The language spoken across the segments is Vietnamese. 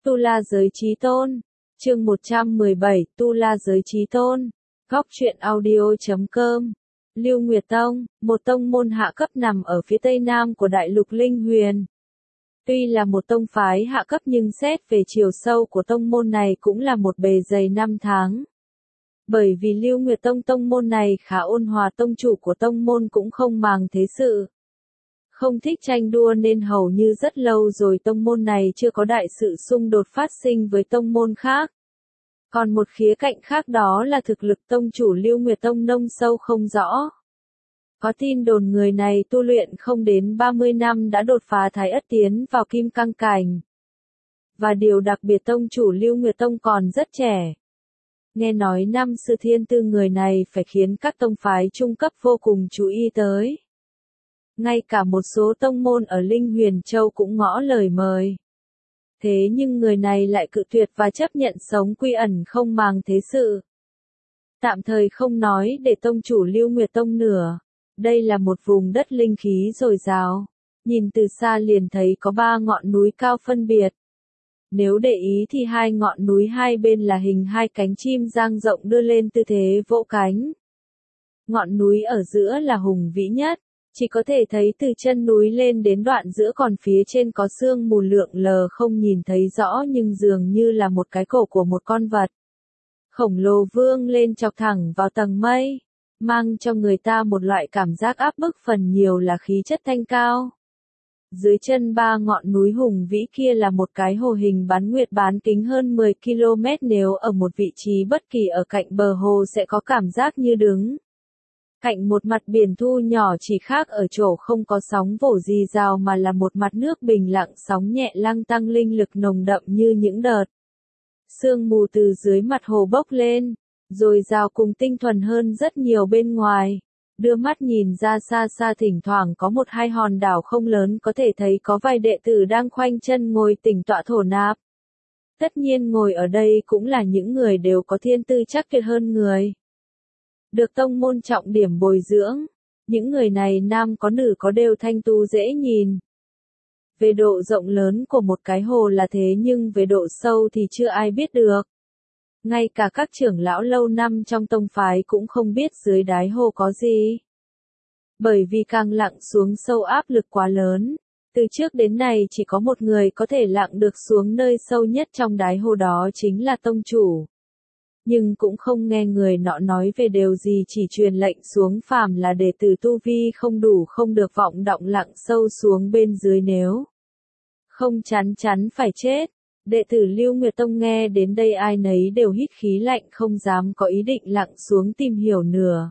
Tu La Giới Chí Tôn, chương 117, Tu La Giới Chí Tôn, Góc truyện audio.com. Lưu Nguyệt Tông, một tông môn hạ cấp nằm ở phía tây nam của đại lục Linh Huyền. Tuy là một tông phái hạ cấp nhưng xét về chiều sâu của tông môn này cũng là một bề dày năm tháng. Bởi vì Lưu Nguyệt Tông tông môn này khá ôn hòa, tông chủ của tông môn cũng không màng thế sự. Không thích tranh đua nên hầu như rất lâu rồi tông môn này chưa có đại sự xung đột phát sinh với tông môn khác. Còn một khía cạnh khác đó là thực lực tông chủ Lưu Nguyệt Tông nông sâu không rõ. Có tin đồn người này tu luyện không đến 30 năm đã đột phá Thái Ất tiến vào Kim Cang cảnh. Và điều đặc biệt tông chủ Lưu Nguyệt Tông còn rất trẻ. Nghe nói năm sự thiên tư người này phải khiến các tông phái trung cấp vô cùng chú ý tới. Ngay cả một số tông môn ở Linh Huyền Châu cũng ngỏ lời mời. Thế nhưng người này lại cự tuyệt và chấp nhận sống quy ẩn không màng thế sự. Tạm thời không nói để tông chủ Lưu Nguyệt Tông nửa. Đây là một vùng đất linh khí dồi dào. Nhìn từ xa liền thấy có 3 ngọn núi cao phân biệt. Nếu để ý thì 2 ngọn núi hai bên là hình 2 cánh chim dang rộng đưa lên tư thế vỗ cánh. Ngọn núi ở giữa là hùng vĩ nhất. Chỉ có thể thấy từ chân núi lên đến đoạn giữa, còn phía trên có sương mù lượn lờ không nhìn thấy rõ nhưng dường như là một cái cổ của một con vật khổng lồ vươn lên chọc thẳng vào tầng mây, mang cho người ta một loại cảm giác áp bức, phần nhiều là khí chất thanh cao. Dưới chân 3 ngọn núi hùng vĩ kia là một cái hồ hình bán nguyệt bán kính hơn 10 km, nếu ở một vị trí bất kỳ ở cạnh bờ hồ sẽ có cảm giác như đứng cạnh một mặt biển thu nhỏ, chỉ khác ở chỗ không có sóng vỗ rì rào mà là một mặt nước bình lặng, sóng nhẹ lăng tăng linh lực nồng đậm như những đợt sương mù từ dưới mặt hồ bốc lên, rồi rào cùng tinh thuần hơn rất nhiều bên ngoài. Đưa mắt nhìn ra xa xa thỉnh thoảng có 1-2 hòn đảo không lớn, có thể thấy có vài đệ tử đang khoanh chân ngồi tĩnh tọa thổ nạp. Tất nhiên ngồi ở đây cũng là những người đều có thiên tư chắc tuyệt hơn người. Được tông môn trọng điểm bồi dưỡng, những người này nam có nữ có đều thanh tú dễ nhìn. Về độ rộng lớn của một cái hồ là thế nhưng về độ sâu thì chưa ai biết được. Ngay cả các trưởng lão lâu năm trong tông phái cũng không biết dưới đáy hồ có gì. Bởi vì càng lặn xuống sâu áp lực quá lớn. Từ trước đến nay chỉ có một người có thể lặn được xuống nơi sâu nhất trong đáy hồ, đó chính là tông chủ. Nhưng cũng không nghe người nọ nói về điều gì, chỉ truyền lệnh xuống phàm là đệ tử tu vi không đủ không được vọng động lặn sâu xuống bên dưới, nếu không chắn phải chết. Đệ tử Lưu Nguyệt Tông nghe đến đây ai nấy đều hít khí lạnh, không dám có ý định lặn xuống tìm hiểu nữa.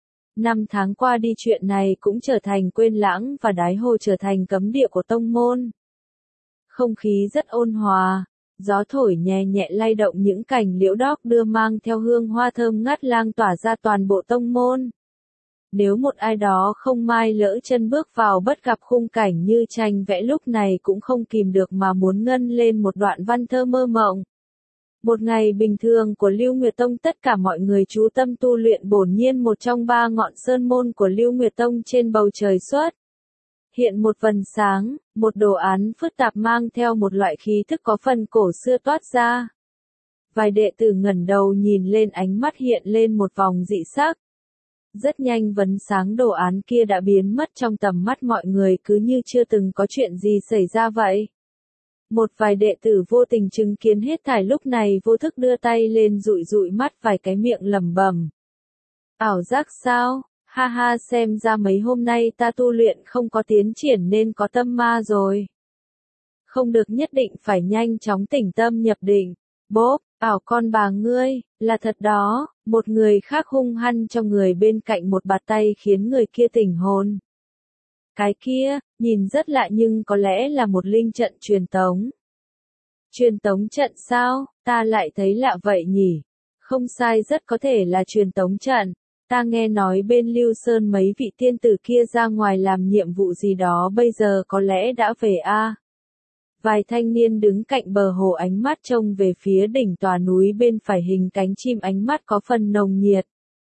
5 tháng qua đi, chuyện này cũng trở thành quên lãng và đáy hồ trở thành cấm địa của tông môn. Không khí rất ôn hòa. Gió thổi nhẹ nhẹ lay động những cành liễu đóc đưa mang theo hương hoa thơm ngát lan tỏa ra toàn bộ tông môn. Nếu một ai đó không may lỡ chân bước vào bắt gặp khung cảnh như tranh vẽ, lúc này cũng không kìm được mà muốn ngân lên một đoạn văn thơ mơ mộng. Một ngày bình thường của Lưu Nguyệt Tông, tất cả mọi người chú tâm tu luyện, bổn nhiên một trong 3 ngọn sơn môn của Lưu Nguyệt Tông trên bầu trời xuất hiện một vầng sáng, một đồ án phức tạp mang theo một loại khí thức có phần cổ xưa toát ra. Vài đệ tử ngẩng đầu nhìn lên, ánh mắt hiện lên một vòng dị sắc. Rất nhanh vầng sáng đồ án kia đã biến mất trong tầm mắt mọi người, cứ như chưa từng có chuyện gì xảy ra vậy. Một vài đệ tử vô tình chứng kiến hết thảy lúc này vô thức đưa tay lên dụi dụi mắt vài cái, miệng lẩm bẩm. Ảo giác sao? Ha ha, xem ra mấy hôm nay ta tu luyện không có tiến triển nên có tâm ma rồi. Không được, nhất định phải nhanh chóng tĩnh tâm nhập định. Bốp, ảo con bà ngươi, là thật đó. Một người khác hung hăng cho người bên cạnh một bạt tay khiến người kia tỉnh hồn. Cái kia, nhìn rất lạ nhưng có lẽ là một linh trận truyền tống. Truyền tống trận sao? Ta lại thấy lạ vậy nhỉ? Không sai, rất có thể là truyền tống trận. Ta nghe nói bên Lưu Sơn mấy vị tiên tử kia ra ngoài làm nhiệm vụ gì đó, bây giờ có lẽ đã về a. Vài thanh niên đứng cạnh bờ hồ ánh mắt trông về phía đỉnh tòa núi bên phải hình cánh chim, ánh mắt có phần nồng nhiệt.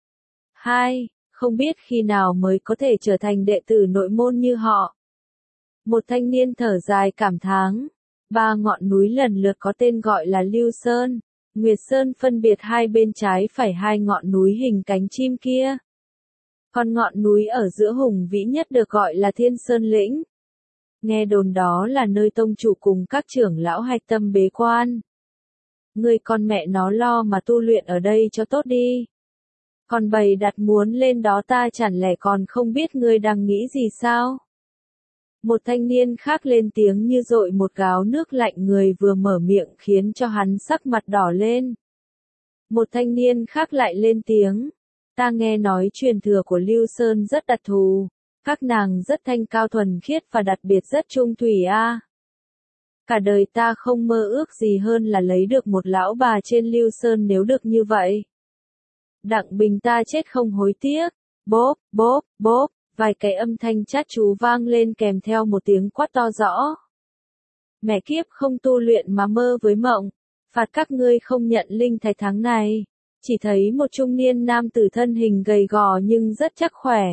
2. Không biết khi nào mới có thể trở thành đệ tử nội môn như họ. Một thanh niên thở dài cảm thán. Ba ngọn núi lần lượt có tên gọi là Lưu Sơn, Nguyệt Sơn, phân biệt hai bên trái phải hai ngọn núi hình cánh chim kia. Còn ngọn núi ở giữa hùng vĩ nhất được gọi là Thiên Sơn Lĩnh. Nghe đồn đó là nơi tông chủ cùng các trưởng lão hạch tâm bế quan. Ngươi con mẹ nó lo mà tu luyện ở đây cho tốt đi. Còn bày đặt muốn lên đó ta chẳng lẽ còn không biết ngươi đang nghĩ gì sao? Một thanh niên khác lên tiếng như dội một gáo nước lạnh, người vừa mở miệng khiến cho hắn sắc mặt đỏ lên. Một thanh niên khác lại lên tiếng. Ta nghe nói truyền thừa của Lưu Sơn rất đặc thù. Các nàng rất thanh cao thuần khiết và đặc biệt rất trung thủy a. Cả đời ta không mơ ước gì hơn là lấy được một lão bà trên Lưu Sơn nếu được như vậy. Đặng Bình ta chết không hối tiếc. Bốp, bốp, bốp, vài cái âm thanh chát chúa vang lên kèm theo một tiếng quát to rõ. Mẹ kiếp, không tu luyện mà mơ với mộng. Phạt các ngươi không nhận linh thạch tháng này. Chỉ thấy một trung niên nam tử thân hình gầy gò nhưng rất chắc khỏe.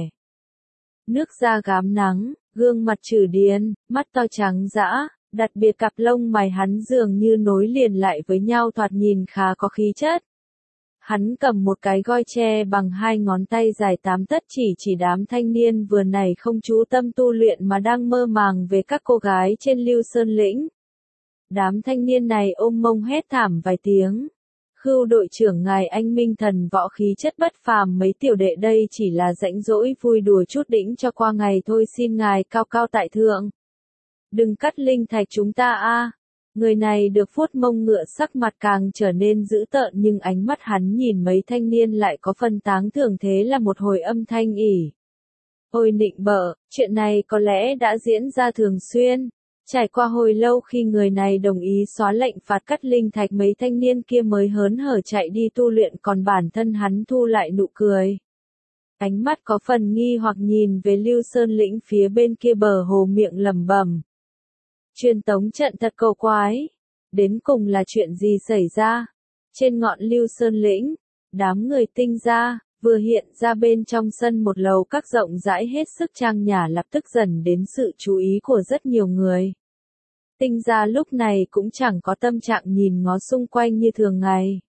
Nước da gám nắng, gương mặt trừ điên, mắt to trắng dã, đặc biệt cặp lông mày hắn dường như nối liền lại với nhau, thoạt nhìn khá có khí chất. Hắn cầm một cái goi tre bằng hai ngón tay dài 8 tấc chỉ đám thanh niên vừa nãy không chú tâm tu luyện mà đang mơ màng về các cô gái trên Lưu Sơn Lĩnh. Đám thanh niên này ôm mông hét thảm vài tiếng. Khưu đội trưởng ngài anh minh thần võ khí chất bất phàm, mấy tiểu đệ đây chỉ là rãnh rỗi vui đùa chút đỉnh cho qua ngày thôi, xin ngài cao cao tại thượng. Đừng cắt linh thạch chúng ta a. Người này được vuốt mông ngựa, sắc mặt càng trở nên dữ tợn, nhưng ánh mắt hắn nhìn mấy thanh niên lại có phần táng thưởng, thế là một hồi âm thanh ỉ. Ôi nịnh bợ, chuyện này có lẽ đã diễn ra thường xuyên. Trải qua hồi lâu khi người này đồng ý xóa lệnh phạt cắt linh thạch, mấy thanh niên kia mới hớn hở chạy đi tu luyện, còn bản thân hắn thu lại nụ cười. Ánh mắt có phần nghi hoặc nhìn về Lưu Sơn Lĩnh phía bên kia bờ hồ, miệng lẩm bẩm. Truyền tống trận thật cầu quái. Đến cùng là chuyện gì xảy ra? Trên ngọn Lưu Sơn Lĩnh, đám người Tinh gia vừa hiện ra bên trong sân một lầu các rộng rãi hết sức trang nhã, lập tức dần đến sự chú ý của rất nhiều người. Tinh gia lúc này cũng chẳng có tâm trạng nhìn ngó xung quanh như thường ngày.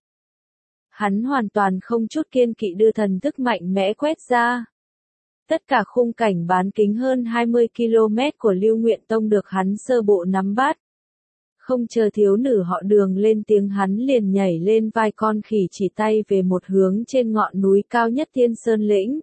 Hắn hoàn toàn không chút kiêng kỵ đưa thần thức mạnh mẽ quét ra. Tất cả khung cảnh bán kính hơn 20 km của Lưu Nguyện Tông được hắn sơ bộ nắm bắt. Không chờ thiếu nữ họ Đường lên tiếng, hắn liền nhảy lên vai con khỉ, chỉ tay về một hướng trên ngọn núi cao nhất Thiên Sơn Lĩnh.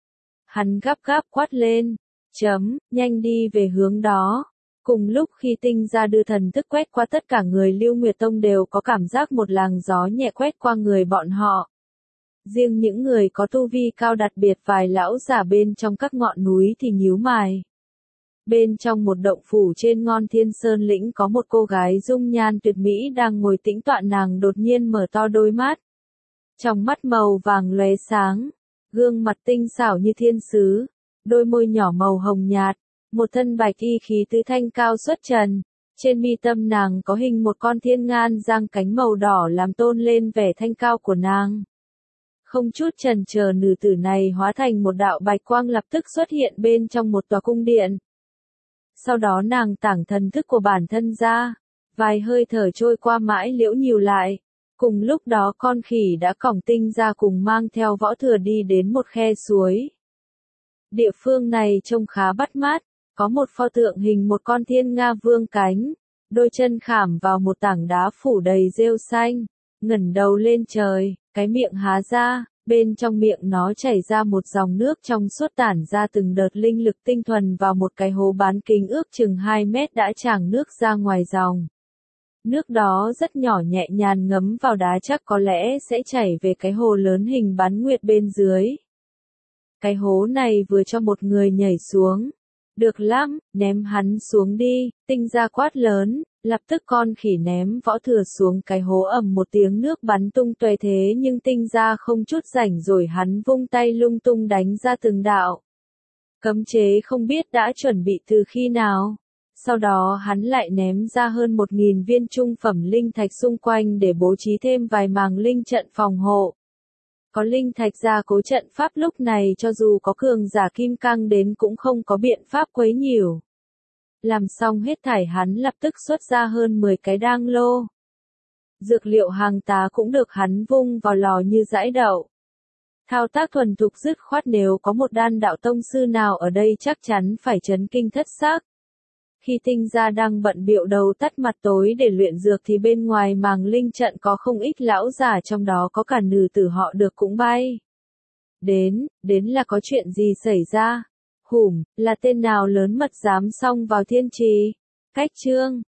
Hắn gấp gáp quát lên, nhanh đi về hướng đó. Cùng lúc khi Tinh gia đưa thần thức quét qua, tất cả người Lưu Nguyệt Tông đều có cảm giác một làn gió nhẹ quét qua người bọn họ. Riêng những người có tu vi cao, đặc biệt vài lão giả bên trong các ngọn núi thì nhíu mày. Bên trong một động phủ trên ngọn Thiên Sơn Lĩnh có một cô gái dung nhan tuyệt mỹ đang ngồi tĩnh tọa, nàng đột nhiên mở to đôi mắt. Trong mắt màu vàng lóe sáng, gương mặt tinh xảo như thiên sứ, đôi môi nhỏ màu hồng nhạt, một thân bạch y khí tứ thanh cao xuất trần. Trên mi tâm nàng có hình một con thiên ngan giang cánh màu đỏ làm tôn lên vẻ thanh cao của nàng. Không chút chần chờ, nữ tử này hóa thành một đạo bạch quang lập tức xuất hiện bên trong một tòa cung điện. Sau đó nàng tản thần thức của bản thân ra, vài hơi thở trôi qua mãi liễu nhiều lại. Cùng lúc đó con khỉ đã cõng Tinh gia cùng mang theo Võ Thừa đi đến một khe suối. Địa phương này trông khá bắt mắt, có một pho tượng hình một con thiên nga vương cánh, đôi chân khảm vào một tảng đá phủ đầy rêu xanh, ngẩng đầu lên trời, cái miệng há ra, bên trong miệng nó chảy ra một dòng nước trong suốt tản ra từng đợt linh lực tinh thuần vào một cái hố bán kính ước chừng 2 mét đã tràn nước ra ngoài dòng. Nước đó rất nhỏ, nhẹ nhàng ngấm vào đá, chắc có lẽ sẽ chảy về cái hồ lớn hình bán nguyệt bên dưới. Cái hố này vừa cho một người nhảy xuống. Được lắm, ném hắn xuống đi, Tinh gia quát lớn, lập tức con khỉ ném Võ Thừa xuống cái hố, ầm một tiếng nước bắn tung tóe, thế nhưng Tinh gia không chút rảnh rồi, hắn vung tay lung tung đánh ra từng đạo cấm chế không biết đã chuẩn bị từ khi nào. Sau đó hắn lại ném ra hơn 1000 viên trung phẩm linh thạch xung quanh để bố trí thêm vài màng linh trận phòng hộ. Có linh thạch gia cố trận pháp lúc này cho dù có cường giả kim cang đến cũng không có biện pháp quấy nhiễu. Làm xong hết thảy hắn lập tức xuất ra hơn 10 cái đan lô. Dược liệu hàng tá cũng được hắn vung vào lò như dãi đậu. Thao tác thuần thục dứt khoát, nếu có một đan đạo tông sư nào ở đây chắc chắn phải chấn kinh thất xác. Khi Tinh gia đang bận bịu đầu tắt mặt tối để luyện dược thì bên ngoài màng linh trận có không ít lão giả, trong đó có cả nữ tử họ Được cũng bay. Đến là có chuyện gì xảy ra? Là tên nào lớn mật dám xông vào thiên trì? Cách chương